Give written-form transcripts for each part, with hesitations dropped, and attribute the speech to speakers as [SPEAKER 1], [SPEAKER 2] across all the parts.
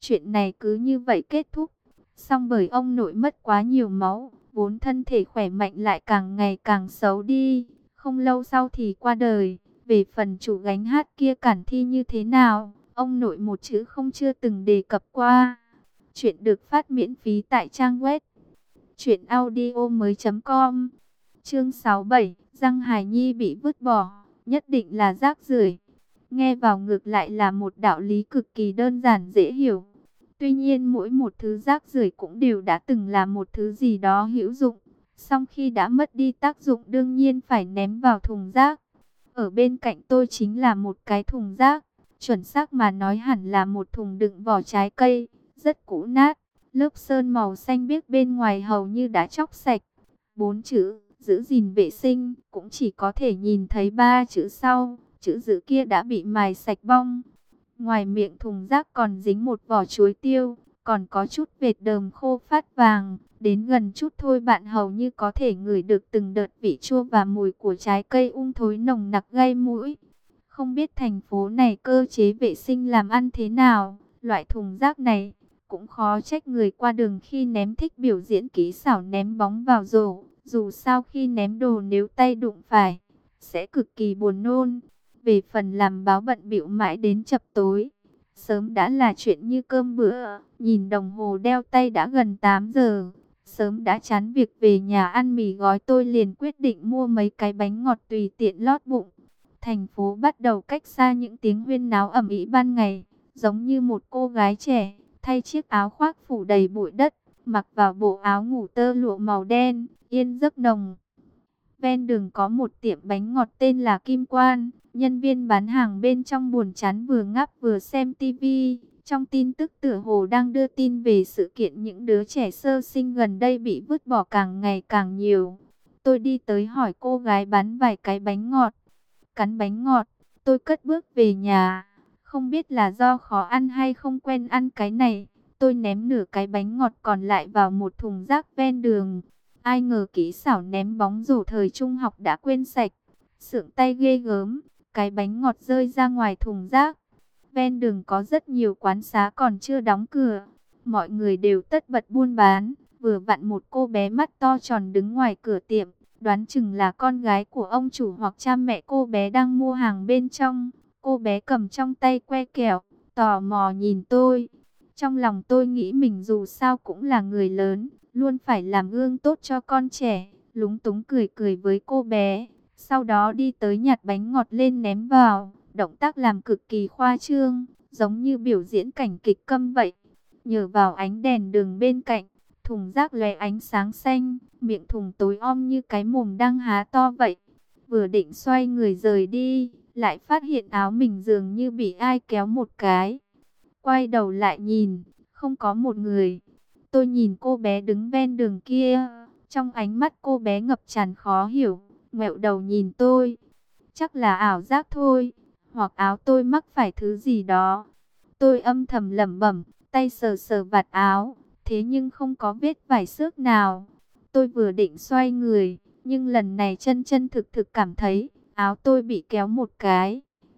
[SPEAKER 1] Chuyện này cứ như vậy kết thúc. Xong bởi ông nội mất quá nhiều máu, vốn thân thể khỏe mạnh lại càng ngày càng xấu đi. Không lâu sau thì qua đời. Về phần chủ gánh hát kia Cản Thi như thế nào, ông nội một chữ không chưa từng đề cập qua. Chuyện được phát miễn phí tại trang web truyệnaudiomoi.com. Chương 67, Giang Hải Nhi bị vứt bỏ, nhất định là rác rưởi. Nghe vào ngược lại là một đạo lý cực kỳ đơn giản dễ hiểu. Tuy nhiên mỗi một thứ rác rưởi cũng đều đã từng là một thứ gì đó hữu dụng. Song khi đã mất đi tác dụng đương nhiên phải ném vào thùng rác. Ở bên cạnh tôi chính là một cái thùng rác. Chuẩn xác mà nói hẳn là một thùng đựng vỏ trái cây, rất cũ nát. Lớp sơn màu xanh biếc bên ngoài hầu như đã chóc sạch. 4 chữ, giữ gìn vệ sinh, cũng chỉ có thể nhìn thấy 3 chữ sau. Chữ giữ kia đã bị mài sạch bong. Ngoài miệng thùng rác còn dính một vỏ chuối tiêu, còn có chút vệt đờm khô phát vàng. Đến gần chút thôi bạn hầu như có thể ngửi được từng đợt vị chua và mùi của trái cây thối nồng nặc gây mũi. Không biết thành phố này cơ chế vệ sinh làm ăn thế nào, loại thùng rác này cũng khó trách người qua đường khi ném thích biểu diễn kỹ xảo ném bóng vào rổ. Dù sao khi ném đồ nếu tay đụng phải, sẽ cực kỳ buồn nôn. Về phần làm báo bận bịu mãi đến chập tối, sớm đã là chuyện như cơm bữa. Nhìn đồng hồ đeo tay đã gần 8 giờ, sớm đã chán việc về nhà ăn mì gói, tôi liền quyết định mua mấy cái bánh ngọt tùy tiện lót bụng. Thành phố bắt đầu cách xa những tiếng huyên náo ầm ĩ ban ngày, giống như một cô gái trẻ, thay chiếc áo khoác phủ đầy bụi đất, mặc vào bộ áo ngủ tơ lụa màu đen, yên giấc nồng. Ven đường có một tiệm bánh ngọt tên là Kim Quan, nhân viên bán hàng bên trong buồn chán vừa ngáp vừa xem tivi. Trong tin tức tựa hồ đang đưa tin về sự kiện những đứa trẻ sơ sinh gần đây bị vứt bỏ càng ngày càng nhiều. Tôi đi tới hỏi cô gái bán vài cái bánh ngọt. Cắn bánh ngọt, tôi cất bước về nhà. Không biết là do khó ăn hay không quen ăn cái này, tôi ném nửa cái bánh ngọt còn lại vào một thùng rác ven đường. Ai ngờ kỹ xảo ném bóng rổ thời trung học đã quên sạch. Sượng tay ghê gớm, cái bánh ngọt rơi ra ngoài thùng rác. Ven đường có rất nhiều quán xá còn chưa đóng cửa. Mọi người đều tất bật buôn bán. Vừa vặn một cô bé mắt to tròn đứng ngoài cửa tiệm. Đoán chừng là con gái của ông chủ hoặc cha mẹ cô bé đang mua hàng bên trong. Cô bé cầm trong tay que kẹo, tò mò nhìn tôi. Trong lòng tôi nghĩ mình dù sao cũng là người lớn, luôn phải làm gương tốt cho con trẻ. Lúng túng cười cười với cô bé. Sau đó đi tới nhặt bánh ngọt lên ném vào. Động tác làm cực kỳ khoa trương, giống như biểu diễn cảnh kịch câm vậy. Nhờ vào ánh đèn đường bên cạnh, thùng rác lóe ánh sáng xanh, miệng thùng tối om như cái mồm đang há to vậy. Vừa định xoay người rời đi, lại phát hiện áo mình dường như bị ai kéo một cái. Quay đầu lại nhìn, không có một người. Tôi nhìn cô bé đứng ven đường kia, trong ánh mắt cô bé ngập tràn khó hiểu, ngoẹo đầu nhìn tôi. Chắc là ảo giác thôi, hoặc áo tôi mắc phải thứ gì đó. Tôi âm thầm lẩm bẩm, tay sờ sờ vạt áo, thế nhưng không có vết vải xước nào. Tôi vừa định xoay người, nhưng lần này chân chân thực thực cảm thấy áo tôi bị kéo một cái.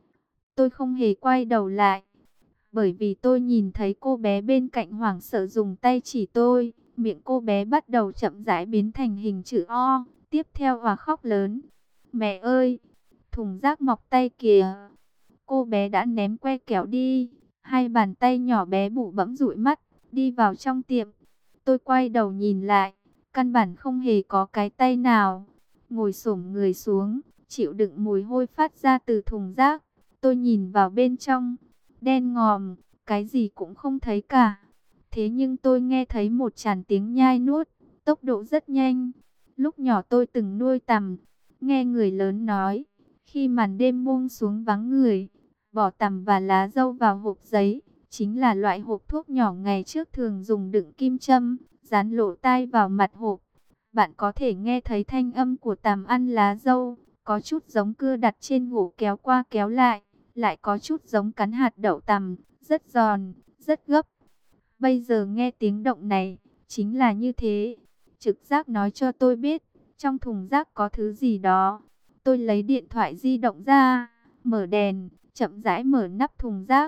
[SPEAKER 1] Tôi không hề quay đầu lại, bởi vì tôi nhìn thấy cô bé bên cạnh hoảng sợ dùng tay chỉ tôi. Miệng cô bé bắt đầu chậm rãi biến thành hình chữ O, tiếp theo hòa khóc lớn. Mẹ ơi, thùng rác mọc tay kìa. Cô bé đã ném que kéo đi, hai bàn tay nhỏ bé bụ bẫm dụi mắt, đi vào trong tiệm. Tôi quay đầu nhìn lại, căn bản không hề có cái tay nào. Ngồi xổm người xuống, chịu đựng mùi hôi phát ra từ thùng rác. Tôi nhìn vào bên trong, đen ngòm, cái gì cũng không thấy cả. Thế nhưng tôi nghe thấy một tràng tiếng nhai nuốt, tốc độ rất nhanh. Lúc nhỏ tôi từng nuôi tằm, nghe người lớn nói, khi màn đêm buông xuống vắng người, bỏ tằm và lá dâu vào hộp giấy, chính là loại hộp thuốc nhỏ ngày trước thường dùng đựng kim châm, dán lỗ tai vào mặt hộp. Bạn có thể nghe thấy thanh âm của tằm ăn lá dâu, có chút giống cưa đặt trên gỗ kéo qua kéo lại, lại có chút giống cắn hạt đậu tằm, rất giòn, rất gấp. Bây giờ nghe tiếng động này, chính là như thế. Trực giác nói cho tôi biết, trong thùng rác có thứ gì đó. Tôi lấy điện thoại di động ra, mở đèn, chậm rãi mở nắp thùng rác.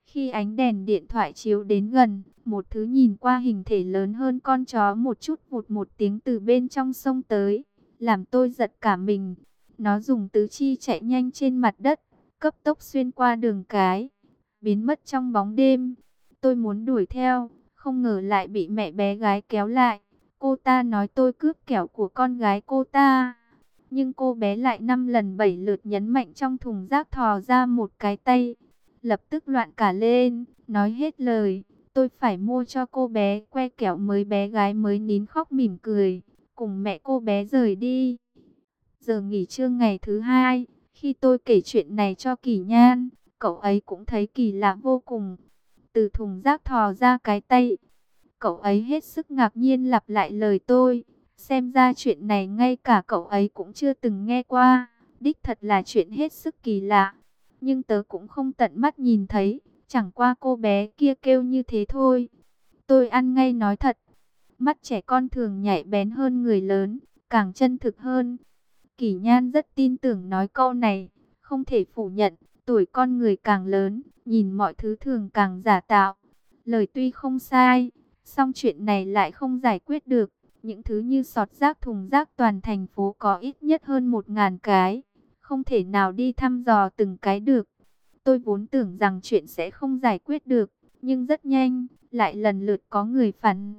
[SPEAKER 1] Khi ánh đèn điện thoại chiếu đến gần, một thứ nhìn qua hình thể lớn hơn con chó một chút vụt một tiếng từ bên trong sông tới, làm tôi giật cả mình. Nó dùng tứ chi chạy nhanh trên mặt đất, cấp tốc xuyên qua đường cái, biến mất trong bóng đêm. Tôi muốn đuổi theo, không ngờ lại bị mẹ bé gái kéo lại. Cô ta nói tôi cướp kẹo của con gái cô ta. Nhưng cô bé lại 5 lần 7 lượt nhấn mạnh trong thùng rác thò ra một cái tay. Lập tức loạn cả lên, nói hết lời. Tôi phải mua cho cô bé que kẹo mới, bé gái mới nín khóc mỉm cười, cùng mẹ cô bé rời đi. Giờ nghỉ trưa ngày thứ hai, khi tôi kể chuyện này cho Kỳ Nhan, cậu ấy cũng thấy kỳ lạ vô cùng. Từ thùng rác thò ra cái tay. Cậu ấy hết sức ngạc nhiên lặp lại lời tôi. Xem ra chuyện này ngay cả cậu ấy cũng chưa từng nghe qua. Đích thật là chuyện hết sức kỳ lạ. Nhưng tớ cũng không tận mắt nhìn thấy. Chẳng qua cô bé kia kêu như thế thôi. Tôi ăn ngay nói thật. Mắt trẻ con thường nhạy bén hơn người lớn, càng chân thực hơn. Kỳ Nhan rất tin tưởng nói câu này. Không thể phủ nhận, tuổi con người càng lớn, nhìn mọi thứ thường càng giả tạo. Lời tuy không sai, song chuyện này lại không giải quyết được. Những thứ như sọt rác, thùng rác toàn thành phố có ít nhất hơn 1.000 cái. Không thể nào đi thăm dò từng cái được. Tôi vốn tưởng rằng chuyện sẽ không giải quyết được, nhưng rất nhanh, lại lần lượt có người phản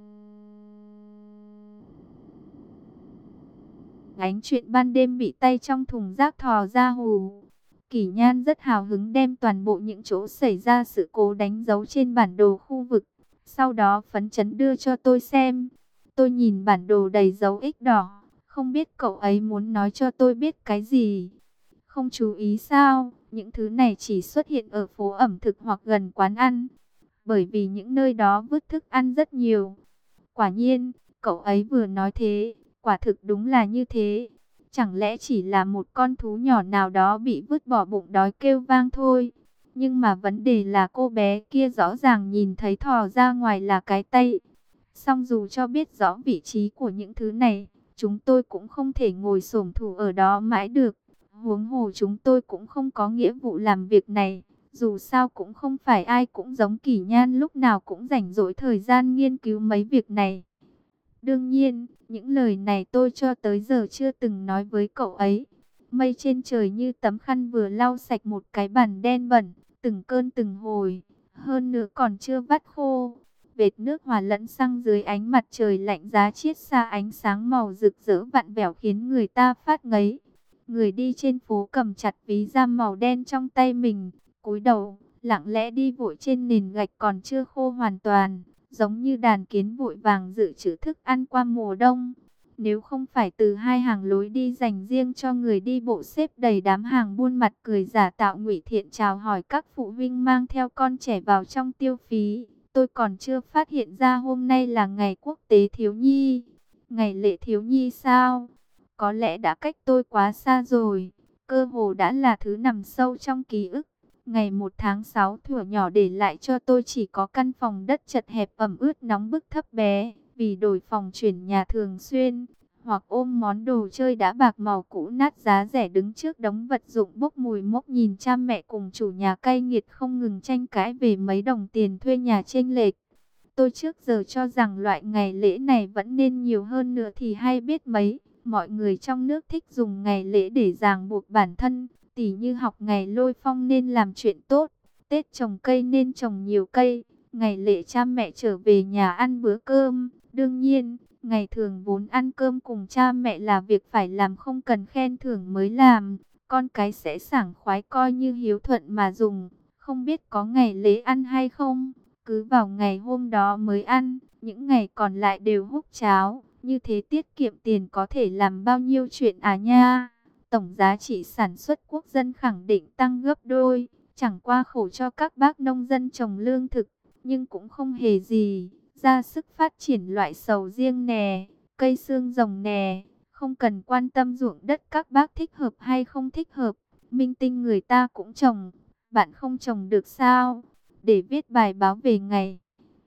[SPEAKER 1] ánh chuyện ban đêm bị tay trong thùng rác thò ra hù. Kỳ Nhan rất hào hứng đem toàn bộ những chỗ xảy ra sự cố đánh dấu trên bản đồ khu vực. Sau đó phấn chấn đưa cho tôi xem. Tôi nhìn bản đồ đầy dấu X đỏ. Không biết cậu ấy muốn nói cho tôi biết cái gì. Không chú ý sao, những thứ này chỉ xuất hiện ở phố ẩm thực hoặc gần quán ăn. Bởi vì những nơi đó vứt thức ăn rất nhiều. Quả nhiên, cậu ấy vừa nói thế, quả thực đúng là như thế. Chẳng lẽ chỉ là một con thú nhỏ nào đó bị vứt bỏ bụng đói kêu vang thôi. Nhưng mà vấn đề là cô bé kia rõ ràng nhìn thấy thò ra ngoài là cái tay. Song dù cho biết rõ vị trí của những thứ này, chúng tôi cũng không thể ngồi xổm thủ ở đó mãi được. Huống hồ chúng tôi cũng không có nghĩa vụ làm việc này. Dù sao cũng không phải ai cũng giống Kỳ Nhan lúc nào cũng rảnh rỗi thời gian nghiên cứu mấy việc này. Đương nhiên, những lời này tôi cho tới giờ chưa từng nói với cậu ấy. Mây trên trời như tấm khăn vừa lau sạch một cái bàn đen bẩn, từng cơn từng hồi, hơn nữa còn chưa vắt khô. Vệt nước hòa lẫn xăng dưới ánh mặt trời lạnh giá chiết xa ánh sáng màu rực rỡ vặn vẹo khiến người ta phát ngấy. Người đi trên phố cầm chặt ví da màu đen trong tay mình, cúi đầu, lặng lẽ đi vội trên nền gạch còn chưa khô hoàn toàn, giống như đàn kiến vội vàng dự trữ thức ăn qua mùa đông. Nếu không phải từ hai hàng lối đi dành riêng cho người đi bộ xếp đầy đám hàng buôn mặt cười giả tạo ngụy thiện chào hỏi các phụ huynh mang theo con trẻ vào trong tiêu phí, tôi còn chưa phát hiện ra hôm nay là ngày quốc tế thiếu nhi. Ngày lễ thiếu nhi sao? Có lẽ đã cách tôi quá xa rồi, cơ hồ đã là thứ nằm sâu trong ký ức. Ngày 1 tháng 6 thuở nhỏ để lại cho tôi chỉ có căn phòng đất chật hẹp ẩm ướt nóng bức thấp bé, vì đổi phòng chuyển nhà thường xuyên, hoặc ôm món đồ chơi đá bạc màu cũ nát giá rẻ đứng trước đống vật dụng bốc mùi mốc nhìn cha mẹ cùng chủ nhà cay nghiệt không ngừng tranh cãi về mấy đồng tiền thuê nhà chênh lệch. Tôi trước giờ cho rằng loại ngày lễ này vẫn nên nhiều hơn nữa thì hay biết mấy. Mọi người trong nước thích dùng ngày lễ để ràng buộc bản thân, tỉ như học ngày Lôi Phong nên làm chuyện tốt, Tết trồng cây nên trồng nhiều cây, ngày lễ cha mẹ trở về nhà ăn bữa cơm. Đương nhiên, ngày thường vốn ăn cơm cùng cha mẹ là việc phải làm không cần khen thưởng mới làm, con cái sẽ sảng khoái coi như hiếu thuận mà dùng, không biết có ngày lễ ăn hay không, cứ vào ngày hôm đó mới ăn, những ngày còn lại đều húp cháo. Như thế tiết kiệm tiền có thể làm bao nhiêu chuyện à nha. Tổng giá trị sản xuất quốc dân khẳng định tăng gấp đôi. Chẳng qua khổ cho các bác nông dân trồng lương thực, nhưng cũng không hề gì. Ra sức phát triển loại sầu riêng nè, cây xương rồng nè. Không cần quan tâm ruộng đất các bác thích hợp hay không thích hợp. Minh tinh người ta cũng trồng, bạn không trồng được sao? Để viết bài báo về ngày.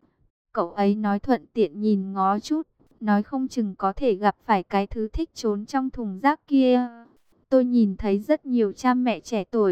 [SPEAKER 1] Cậu ấy nói thuận tiện nhìn ngó chút. Nói không chừng có thể gặp phải cái thứ thích trốn trong thùng rác kia. Tôi nhìn thấy rất nhiều cha mẹ trẻ tuổi,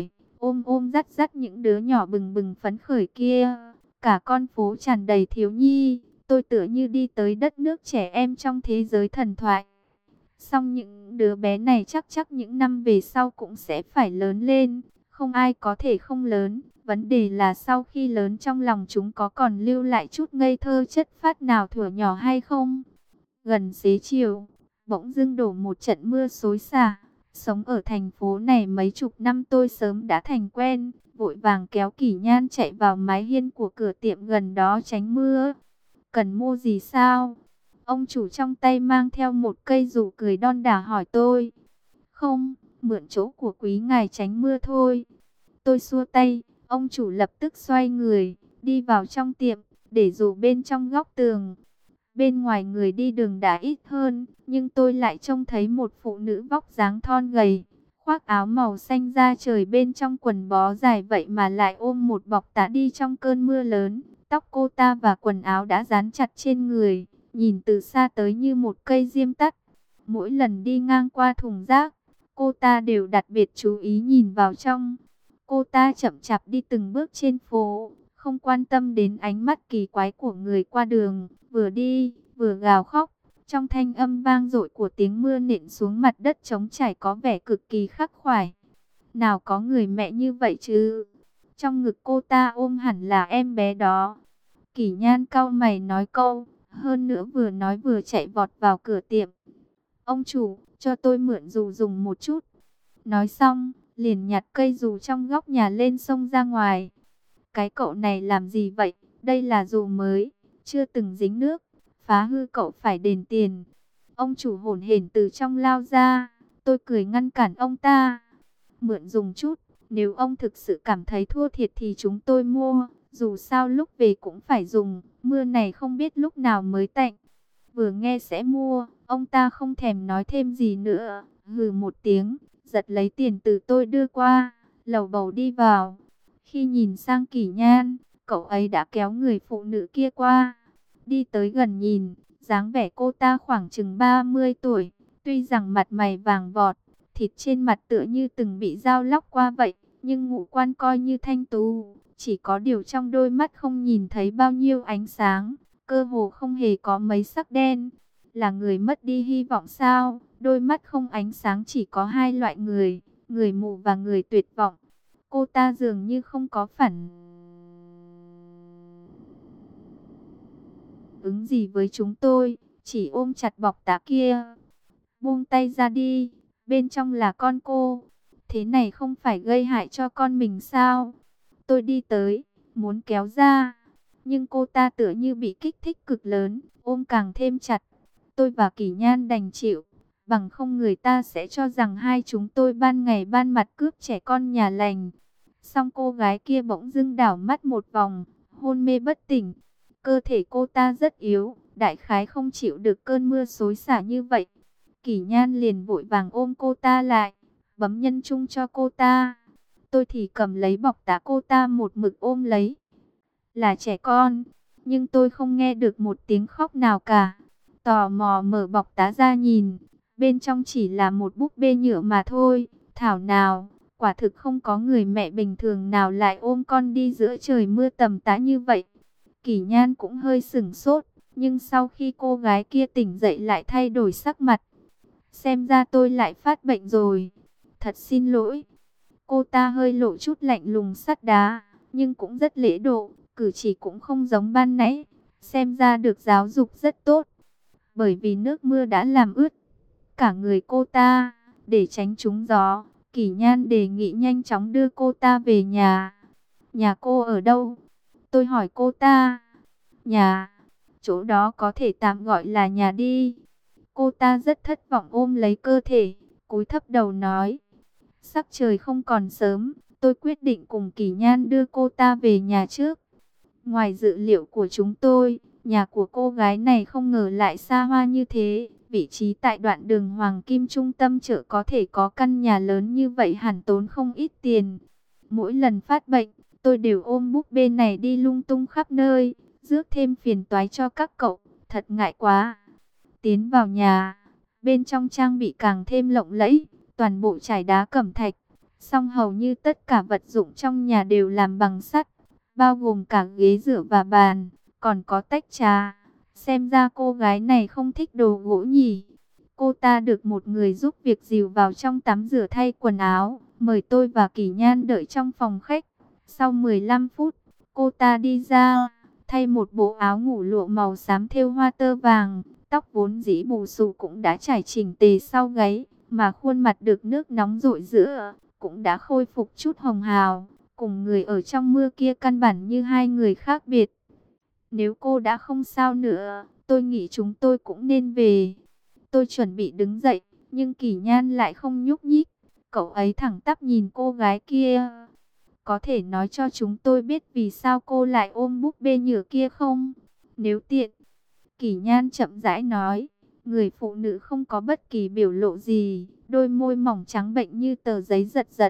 [SPEAKER 1] ôm ôm dắt dắt những đứa nhỏ bừng bừng phấn khởi kia. Cả con phố tràn đầy thiếu nhi, tôi tựa như đi tới đất nước trẻ em trong thế giới thần thoại. Song những đứa bé này chắc chắc những năm về sau cũng sẽ phải lớn lên, không ai có thể không lớn. Vấn đề là sau khi lớn trong lòng chúng có còn lưu lại chút ngây thơ chất phát nào thuở nhỏ hay không? Gần xế chiều, bỗng dưng đổ một trận mưa xối xả. Sống ở thành phố này mấy chục năm tôi sớm đã thành quen, vội vàng kéo Kỷ Nhan chạy vào mái hiên của cửa tiệm gần đó tránh mưa. Cần mua gì sao? Ông chủ trong tay mang theo một cây dù cười đon đả hỏi tôi. Không, mượn chỗ của quý ngài tránh mưa thôi. Tôi xua tay, ông chủ lập tức xoay người, đi vào trong tiệm, để dù bên trong góc tường. Bên ngoài người đi đường đã ít hơn, nhưng tôi lại trông thấy một phụ nữ vóc dáng thon gầy, khoác áo màu xanh da trời bên trong quần bó dài vậy mà lại ôm một bọc tã đi trong cơn mưa lớn. Tóc cô ta và quần áo đã dán chặt trên người, nhìn từ xa tới như một cây diêm tắt. Mỗi lần đi ngang qua thùng rác, cô ta đều đặc biệt chú ý nhìn vào trong. Cô ta chậm chạp đi từng bước trên phố, không quan tâm đến ánh mắt kỳ quái của người qua đường, vừa đi, vừa gào khóc. Trong thanh âm vang dội của tiếng mưa nện xuống mặt đất trống trải có vẻ cực kỳ khắc khoải. Nào có người mẹ như vậy chứ? Trong ngực cô ta ôm hẳn là em bé đó. Kỷ Nhan cau mày nói câu, hơn nữa vừa nói vừa chạy vọt vào cửa tiệm. Ông chủ, cho tôi mượn dù dùng một chút. Nói xong, liền nhặt cây dù trong góc nhà lên xông ra ngoài. Cái cậu này làm gì vậy? Đây là dù mới, chưa từng dính nước. Phá hư cậu phải đền tiền. Ông chủ hổn hển từ trong lao ra. Tôi cười ngăn cản ông ta. Mượn dùng chút. Nếu ông thực sự cảm thấy thua thiệt thì chúng tôi mua. Dù sao lúc về cũng phải dùng. Mưa này không biết lúc nào mới tạnh. Vừa nghe sẽ mua, ông ta không thèm nói thêm gì nữa. Hừ một tiếng, giật lấy tiền từ tôi đưa qua, lầu bầu đi vào. Khi nhìn sang Kỷ Nhan, cậu ấy đã kéo người phụ nữ kia qua. Đi tới gần nhìn, dáng vẻ cô ta khoảng chừng 30 tuổi. Tuy rằng mặt mày vàng vọt, thịt trên mặt tựa như từng bị dao lóc qua vậy, nhưng ngũ quan coi như thanh tú. Chỉ có điều trong đôi mắt không nhìn thấy bao nhiêu ánh sáng, cơ hồ không hề có mấy sắc đen. Là người mất đi hy vọng sao? Đôi mắt không ánh sáng chỉ có hai loại người, người mù và người tuyệt vọng. Cô ta dường như không có phản ứng gì với chúng tôi, chỉ ôm chặt bọc tã kia. Buông tay ra đi, bên trong là con cô. Thế này không phải gây hại cho con mình sao? Tôi đi tới, muốn kéo ra. Nhưng cô ta tựa như bị kích thích cực lớn, ôm càng thêm chặt. Tôi và Kỷ Nhan đành chịu. Bằng không người ta sẽ cho rằng hai chúng tôi ban ngày ban mặt cướp trẻ con nhà lành. Xong cô gái kia bỗng dưng đảo mắt một vòng, hôn mê bất tỉnh. Cơ thể cô ta rất yếu, đại khái không chịu được cơn mưa xối xả như vậy. Kỷ Nhan liền vội vàng ôm cô ta lại, bấm nhân trung cho cô ta. Tôi thì cầm lấy bọc tã cô ta một mực ôm lấy. Là trẻ con, nhưng tôi không nghe được một tiếng khóc nào cả. Tò mò mở bọc tã ra nhìn, bên trong chỉ là một búp bê nhựa mà thôi. Thảo nào, quả thực không có người mẹ bình thường nào lại ôm con đi giữa trời mưa tầm tã như vậy. Kỷ Nhan cũng hơi sửng sốt, nhưng sau khi cô gái kia tỉnh dậy lại thay đổi sắc mặt. Xem ra tôi lại phát bệnh rồi. Thật xin lỗi. Cô ta hơi lộ chút lạnh lùng sắt đá, nhưng cũng rất lễ độ, cử chỉ cũng không giống ban nãy. Xem ra được giáo dục rất tốt. Bởi vì nước mưa đã làm ướt cả người cô ta, để tránh trúng gió, Kỷ Nhan đề nghị nhanh chóng đưa cô ta về nhà. Nhà cô ở đâu? Tôi hỏi cô ta. Nhà, chỗ đó có thể tạm gọi là nhà đi. Cô ta rất thất vọng ôm lấy cơ thể, cúi thấp đầu nói. Sắc trời không còn sớm, tôi quyết định cùng Kỷ Nhan đưa cô ta về nhà trước. Ngoài dự liệu của chúng tôi, nhà của cô gái này không ngờ lại xa hoa như thế. Vị trí tại đoạn đường Hoàng Kim trung tâm chợ có thể có căn nhà lớn như vậy hẳn tốn không ít tiền. Mỗi lần phát bệnh, tôi đều ôm búp bê này đi lung tung khắp nơi, rước thêm phiền toái cho các cậu, thật ngại quá. Tiến vào nhà, bên trong trang bị càng thêm lộng lẫy, toàn bộ trải đá cẩm thạch, Song hầu như tất cả vật dụng trong nhà đều làm bằng sắt, bao gồm cả ghế rửa và bàn, còn có tách trà. Xem ra cô gái này không thích đồ gỗ nhỉ. Cô ta được một người giúp việc dìu vào trong tắm rửa thay quần áo, mời tôi và Kỳ Nhan đợi trong phòng khách. Sau 15 phút, cô ta đi ra, thay một bộ áo ngủ lụa màu xám thêu hoa tơ vàng, tóc vốn dĩ bù xù cũng đã trải chỉnh tề sau gáy, mà khuôn mặt được nước nóng rội rửa cũng đã khôi phục chút hồng hào, cùng người ở trong mưa kia căn bản như hai người khác biệt. Nếu cô đã không sao nữa, tôi nghĩ chúng tôi cũng nên về. Tôi chuẩn bị đứng dậy, nhưng Kỳ Nhan lại không nhúc nhích. Cậu ấy thẳng tắp nhìn cô gái kia. Có thể nói cho chúng tôi biết vì sao cô lại ôm búp bê nhựa kia không? Nếu tiện. Kỳ Nhan chậm rãi nói. Người phụ nữ không có bất kỳ biểu lộ gì, đôi môi mỏng trắng bệnh như tờ giấy giật giật.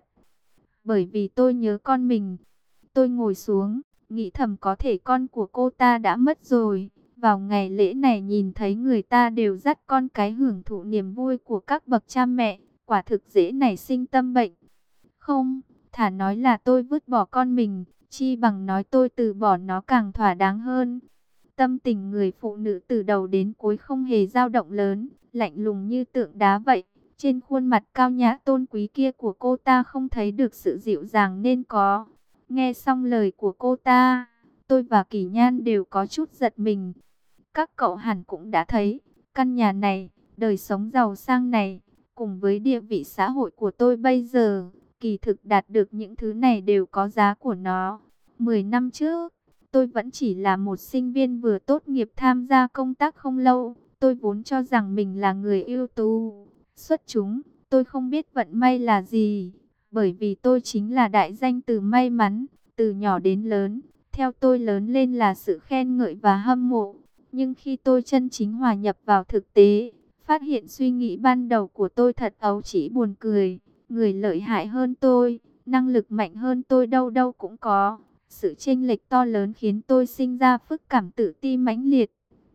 [SPEAKER 1] Bởi vì tôi nhớ con mình. Tôi ngồi xuống, nghĩ thầm có thể con của cô ta đã mất rồi. Vào ngày lễ này nhìn thấy người ta đều dắt con cái hưởng thụ niềm vui của các bậc cha mẹ, quả thực dễ nảy sinh tâm bệnh. Không, thà nói là tôi vứt bỏ con mình, chi bằng nói tôi từ bỏ nó càng thỏa đáng hơn. Tâm tình người phụ nữ từ đầu đến cuối không hề dao động lớn, lạnh lùng như tượng đá vậy. Trên khuôn mặt cao nhã tôn quý kia của cô ta không thấy được sự dịu dàng nên có. Nghe xong lời của cô ta, tôi và Kỳ Nhan đều có chút giật mình. Các cậu hẳn cũng đã thấy, căn nhà này, đời sống giàu sang này, cùng với địa vị xã hội của tôi bây giờ, kỳ thực đạt được những thứ này đều có giá của nó. 10 năm trước, tôi vẫn chỉ là một sinh viên vừa tốt nghiệp tham gia công tác không lâu. Tôi vốn cho rằng mình là người ưu tú, xuất chúng. Tôi không biết vận may là gì, bởi vì tôi chính là đại danh từ may mắn. Từ nhỏ đến lớn, theo tôi lớn lên là sự khen ngợi và hâm mộ. Nhưng khi tôi chân chính hòa nhập vào thực tế, phát hiện suy nghĩ ban đầu của tôi thật ấu trĩ buồn cười. Người lợi hại hơn tôi, năng lực mạnh hơn tôi đâu đâu cũng có. Sự chênh lệch to lớn khiến tôi sinh ra phức cảm tự ti mãnh liệt.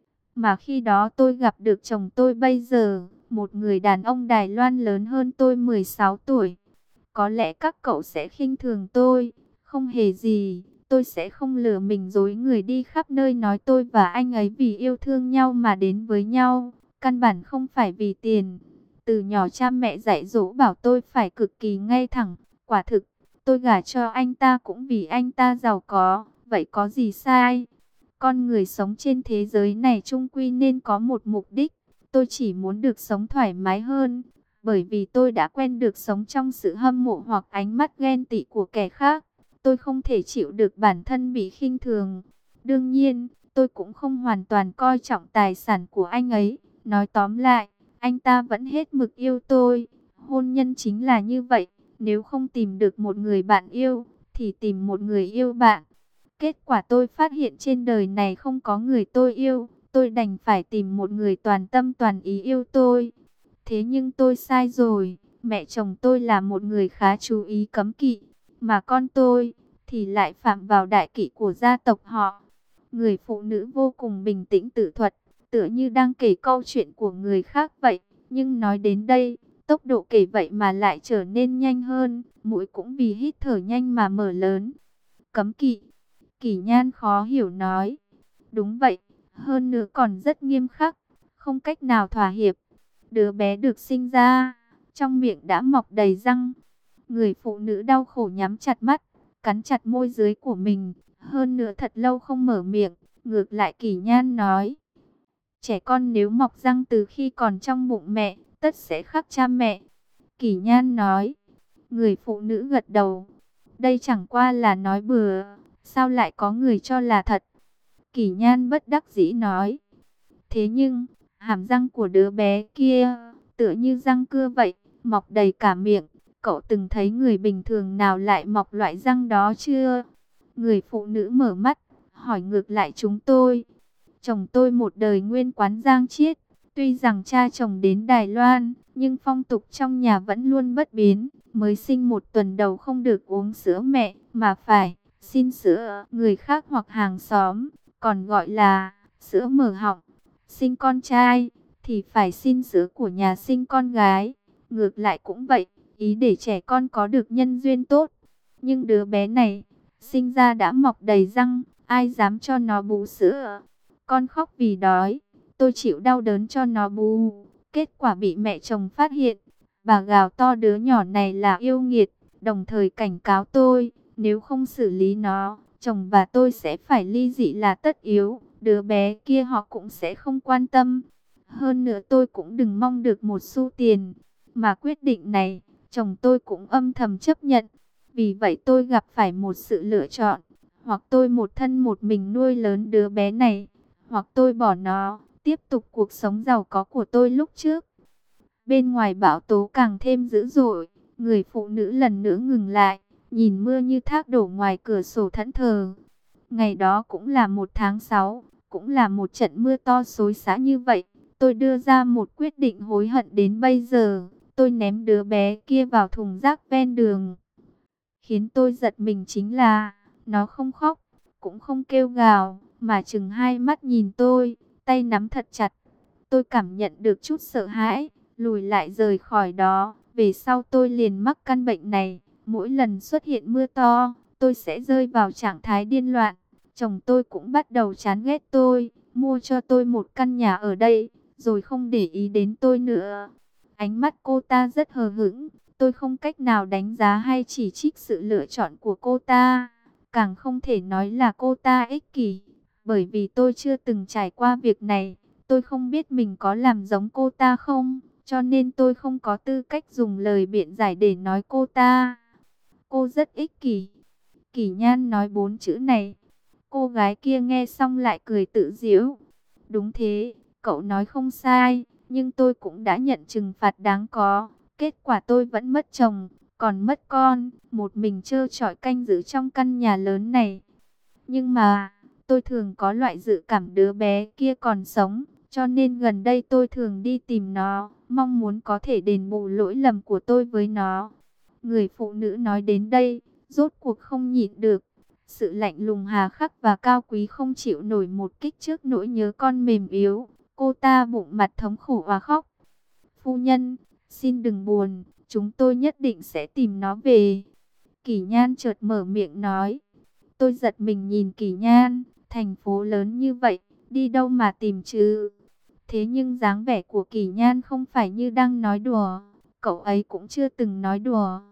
[SPEAKER 1] Mà khi đó tôi gặp được chồng tôi bây giờ, một người đàn ông Đài Loan lớn hơn tôi 16 tuổi. Có lẽ các cậu sẽ khinh thường tôi, không hề gì. Tôi sẽ không lừa mình dối người đi khắp nơi nói tôi và anh ấy vì yêu thương nhau mà đến với nhau. Căn bản không phải vì tiền. Từ nhỏ cha mẹ dạy dỗ bảo tôi phải cực kỳ ngay thẳng. Quả thực, tôi gả cho anh ta cũng vì anh ta giàu có. Vậy có gì sai? Con người sống trên thế giới này chung quy nên có một mục đích. Tôi chỉ muốn được sống thoải mái hơn. Bởi vì tôi đã quen được sống trong sự hâm mộ hoặc ánh mắt ghen tị của kẻ khác. Tôi không thể chịu được bản thân bị khinh thường. Đương nhiên, tôi cũng không hoàn toàn coi trọng tài sản của anh ấy. Nói tóm lại, anh ta vẫn hết mực yêu tôi. Hôn nhân chính là như vậy. Nếu không tìm được một người bạn yêu, thì tìm một người yêu bạn. Kết quả tôi phát hiện trên đời này không có người tôi yêu. Tôi đành phải tìm một người toàn tâm toàn ý yêu tôi. Thế nhưng tôi sai rồi. Mẹ chồng tôi là một người khá chú ý cấm kỵ. Mà con tôi thì lại phạm vào đại kỵ của gia tộc họ. Người phụ nữ vô cùng bình tĩnh tự thuật, tựa như đang kể câu chuyện của người khác vậy. Nhưng nói đến đây, tốc độ kể vậy mà lại trở nên nhanh hơn. Mũi cũng vì hít thở nhanh mà mở lớn. Cấm kỵ. Kỳ Nhan khó hiểu nói. Đúng vậy, hơn nữa còn rất nghiêm khắc, không cách nào thỏa hiệp. Đứa bé được sinh ra, trong miệng đã mọc đầy răng. Người phụ nữ đau khổ nhắm chặt mắt, cắn chặt môi dưới của mình. Hơn nữa thật lâu không mở miệng. Ngược lại Kỳ Nhan nói. Trẻ con nếu mọc răng từ khi còn trong bụng mẹ, tất sẽ khắc cha mẹ. Kỳ Nhan nói. Người phụ nữ gật đầu. Đây chẳng qua là nói bừa. Sao lại có người cho là thật? Kỳ Nhan bất đắc dĩ nói. Thế nhưng, hàm răng của đứa bé kia, tựa như răng cưa vậy, mọc đầy cả miệng. Cậu từng thấy người bình thường nào lại mọc loại răng đó chưa? Người phụ nữ mở mắt, hỏi ngược lại chúng tôi. Chồng tôi một đời nguyên quán Giang Chiết. Tuy rằng cha chồng đến Đài Loan, nhưng phong tục trong nhà vẫn luôn bất biến. Mới sinh một tuần đầu không được uống sữa mẹ, mà phải xin sữa người khác hoặc hàng xóm, còn gọi là sữa mở họng. Sinh con trai thì phải xin sữa của nhà sinh con gái. Ngược lại cũng vậy, ý để trẻ con có được nhân duyên tốt. Nhưng đứa bé này, sinh ra đã mọc đầy răng, ai dám cho nó bú sữa. Con khóc vì đói, tôi chịu đau đớn cho nó bú. Kết quả bị mẹ chồng phát hiện. Bà gào to đứa nhỏ này là yêu nghiệt, đồng thời cảnh cáo tôi, nếu không xử lý nó, chồng và tôi sẽ phải ly dị là tất yếu. Đứa bé kia họ cũng sẽ không quan tâm. Hơn nữa tôi cũng đừng mong được một xu tiền. Mà quyết định này, chồng tôi cũng âm thầm chấp nhận. Vì vậy tôi gặp phải một sự lựa chọn. Hoặc tôi một thân một mình nuôi lớn đứa bé này, hoặc tôi bỏ nó, tiếp tục cuộc sống giàu có của tôi lúc trước. Bên ngoài bão tố càng thêm dữ dội, người phụ nữ lần nữa ngừng lại, nhìn mưa như thác đổ ngoài cửa sổ thẫn thờ. Ngày đó cũng là một tháng 6, cũng là một trận mưa to xối xả như vậy. Tôi đưa ra một quyết định hối hận đến bây giờ. Tôi ném đứa bé kia vào thùng rác ven đường. Khiến tôi giật mình chính là, nó không khóc, cũng không kêu gào, mà chừng hai mắt nhìn tôi, tay nắm thật chặt. Tôi cảm nhận được chút sợ hãi, lùi lại rời khỏi đó. Về sau tôi liền mắc căn bệnh này. Mỗi lần xuất hiện mưa to, tôi sẽ rơi vào trạng thái điên loạn. Chồng tôi cũng bắt đầu chán ghét tôi, mua cho tôi một căn nhà ở đây, rồi không để ý đến tôi nữa. Ánh mắt cô ta rất hờ hững, tôi không cách nào đánh giá hay chỉ trích sự lựa chọn của cô ta. Càng không thể nói là cô ta ích kỷ, bởi vì tôi chưa từng trải qua việc này. Tôi không biết mình có làm giống cô ta không, cho nên tôi không có tư cách dùng lời biện giải để nói cô ta. Cô rất ích kỷ. Kỷ Nhan nói 4 chữ này. Cô gái kia nghe xong lại cười tự giễu. Đúng thế, cậu nói không sai, nhưng tôi cũng đã nhận trừng phạt đáng có. Kết quả tôi vẫn mất chồng, còn mất con, một mình trơ trọi canh giữ trong căn nhà lớn này. Nhưng mà, tôi thường có loại dự cảm đứa bé kia còn sống, cho nên gần đây tôi thường đi tìm nó, mong muốn có thể đền bù lỗi lầm của tôi với nó. Người phụ nữ nói đến đây, rốt cuộc không nhịn được. Sự lạnh lùng hà khắc và cao quý không chịu nổi một kích trước nỗi nhớ con mềm yếu. Cô ta bụng mặt thống khổ và khóc. Phu nhân, xin đừng buồn, chúng tôi nhất định sẽ tìm nó về. Kỷ Nhan chợt mở miệng nói. Tôi giật mình nhìn Kỷ Nhan, thành phố lớn như vậy, đi đâu mà tìm chứ? Thế nhưng dáng vẻ của Kỷ Nhan không phải như đang nói đùa, cậu ấy cũng chưa từng nói đùa.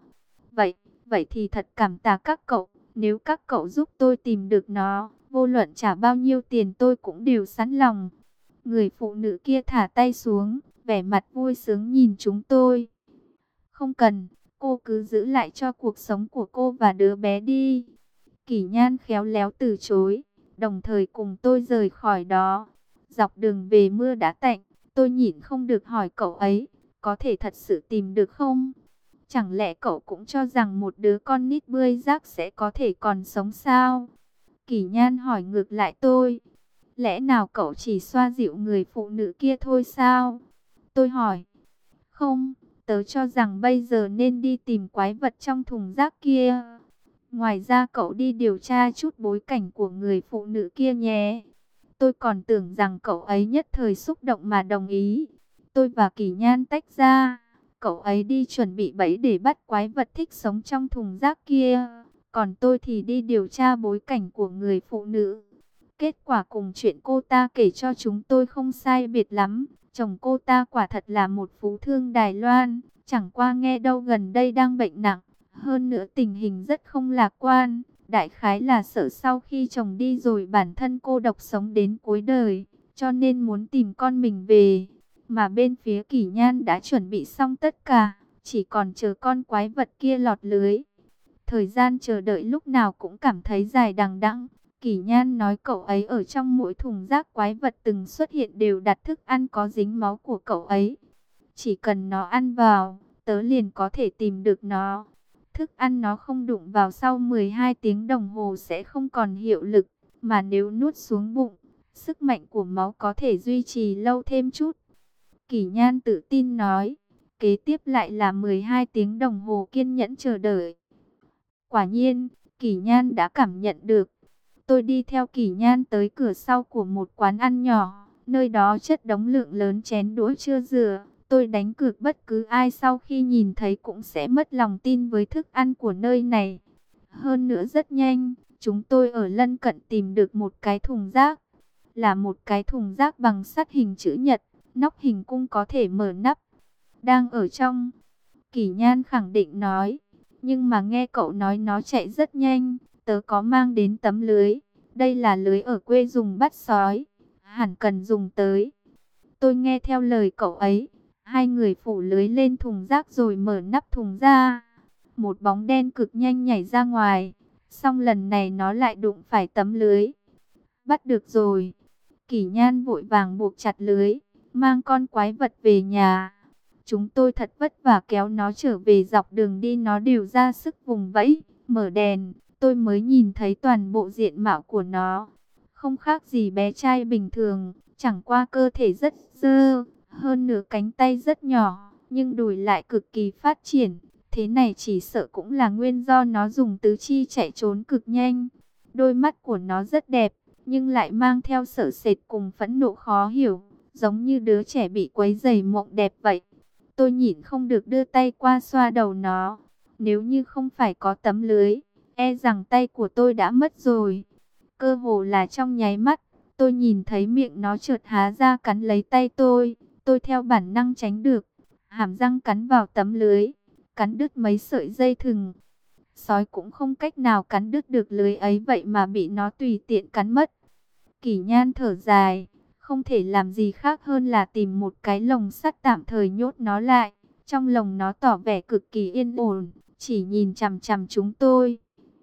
[SPEAKER 1] Vậy thì thật cảm tạ các cậu, nếu các cậu giúp tôi tìm được nó, vô luận trả bao nhiêu tiền tôi cũng đều sẵn lòng. Người phụ nữ kia thả tay xuống, vẻ mặt vui sướng nhìn chúng tôi. Không cần, cô cứ giữ lại cho cuộc sống của cô và đứa bé đi. Kỷ Nhan khéo léo từ chối, đồng thời cùng tôi rời khỏi đó. Dọc đường về mưa đã tạnh, tôi nhịn không được hỏi cậu ấy, có thể thật sự tìm được không? Chẳng lẽ cậu cũng cho rằng một đứa con nít bươi rác sẽ có thể còn sống sao? Kỷ Nhan hỏi ngược lại tôi, lẽ nào cậu chỉ xoa dịu người phụ nữ kia thôi sao? Tôi hỏi, không, tớ cho rằng bây giờ nên đi tìm quái vật trong thùng rác kia. Ngoài ra cậu đi điều tra chút bối cảnh của người phụ nữ kia nhé. Tôi còn tưởng rằng cậu ấy nhất thời xúc động mà đồng ý. Tôi và Kỷ Nhan tách ra. Cậu ấy đi chuẩn bị bẫy để bắt quái vật thích sống trong thùng rác kia. Còn tôi thì đi điều tra bối cảnh của người phụ nữ. Kết quả cùng chuyện cô ta kể cho chúng tôi không sai biệt lắm. Chồng cô ta quả thật là một phú thương Đài Loan. Chẳng qua nghe đâu gần đây đang bệnh nặng. Hơn nữa tình hình rất không lạc quan. Đại khái là sợ sau khi chồng đi rồi bản thân cô độc sống đến cuối đời. Cho nên muốn tìm con mình về. Mà bên phía Kỷ Nhan đã chuẩn bị xong tất cả. Chỉ còn chờ con quái vật kia lọt lưới. Thời gian chờ đợi lúc nào cũng cảm thấy dài đằng đẵng. Kỷ Nhan nói cậu ấy ở trong mỗi thùng rác quái vật từng xuất hiện đều đặt thức ăn có dính máu của cậu ấy. Chỉ cần nó ăn vào, tớ liền có thể tìm được nó. Thức ăn nó không đụng vào sau 12 tiếng đồng hồ sẽ không còn hiệu lực. Mà nếu nuốt xuống bụng, sức mạnh của máu có thể duy trì lâu thêm chút. Kỷ Nhan tự tin nói. Kế tiếp lại là 12 tiếng đồng hồ kiên nhẫn chờ đợi. Quả nhiên, Kỷ Nhan đã cảm nhận được. Tôi đi theo Kỷ Nhan tới cửa sau của một quán ăn nhỏ. Nơi đó chất đống lượng lớn chén đũa chưa rửa. Tôi đánh cược bất cứ ai sau khi nhìn thấy cũng sẽ mất lòng tin với thức ăn của nơi này. Hơn nữa rất nhanh, chúng tôi ở lân cận tìm được một cái thùng rác. Là một cái thùng rác bằng sắt hình chữ nhật, nóc hình cung có thể mở nắp. Đang ở trong. Kỷ Nhan khẳng định nói. Nhưng mà nghe cậu nói nó chạy rất nhanh, tớ có mang đến tấm lưới. Đây là lưới ở quê dùng bắt sói, hẳn cần dùng tới. Tôi nghe theo lời cậu ấy. Hai người phủ lưới lên thùng rác rồi mở nắp thùng ra. Một bóng đen cực nhanh nhảy ra ngoài. Xong lần này nó lại đụng phải tấm lưới. Bắt được rồi. Kỷ Nhan vội vàng buộc chặt lưới, mang con quái vật về nhà. Chúng tôi thật vất vả kéo nó trở về, dọc đường đi nó đều ra sức vùng vẫy, mở đèn. Tôi mới nhìn thấy toàn bộ diện mạo của nó. Không khác gì bé trai bình thường, chẳng qua cơ thể rất dơ, hơn nửa cánh tay rất nhỏ, nhưng đùi lại cực kỳ phát triển. Thế này chỉ sợ cũng là nguyên do nó dùng tứ chi chạy trốn cực nhanh. Đôi mắt của nó rất đẹp, nhưng lại mang theo sợ sệt cùng phẫn nộ khó hiểu, giống như đứa trẻ bị quấy rầy mộng đẹp vậy. Tôi nhịn không được đưa tay qua xoa đầu nó. Nếu như không phải có tấm lưới, e rằng tay của tôi đã mất rồi. Cơ hồ là trong nháy mắt, tôi nhìn thấy miệng nó chợt há ra cắn lấy tay tôi. Tôi theo bản năng tránh được, hàm răng cắn vào tấm lưới, cắn đứt mấy sợi dây thừng. Sói cũng không cách nào cắn đứt được lưới ấy, vậy mà bị nó tùy tiện cắn mất. Kỷ Nhan thở dài, không thể làm gì khác hơn là tìm một cái lồng sắt tạm thời nhốt nó lại. Trong lồng nó tỏ vẻ cực kỳ yên ổn, chỉ nhìn chằm chằm chúng tôi.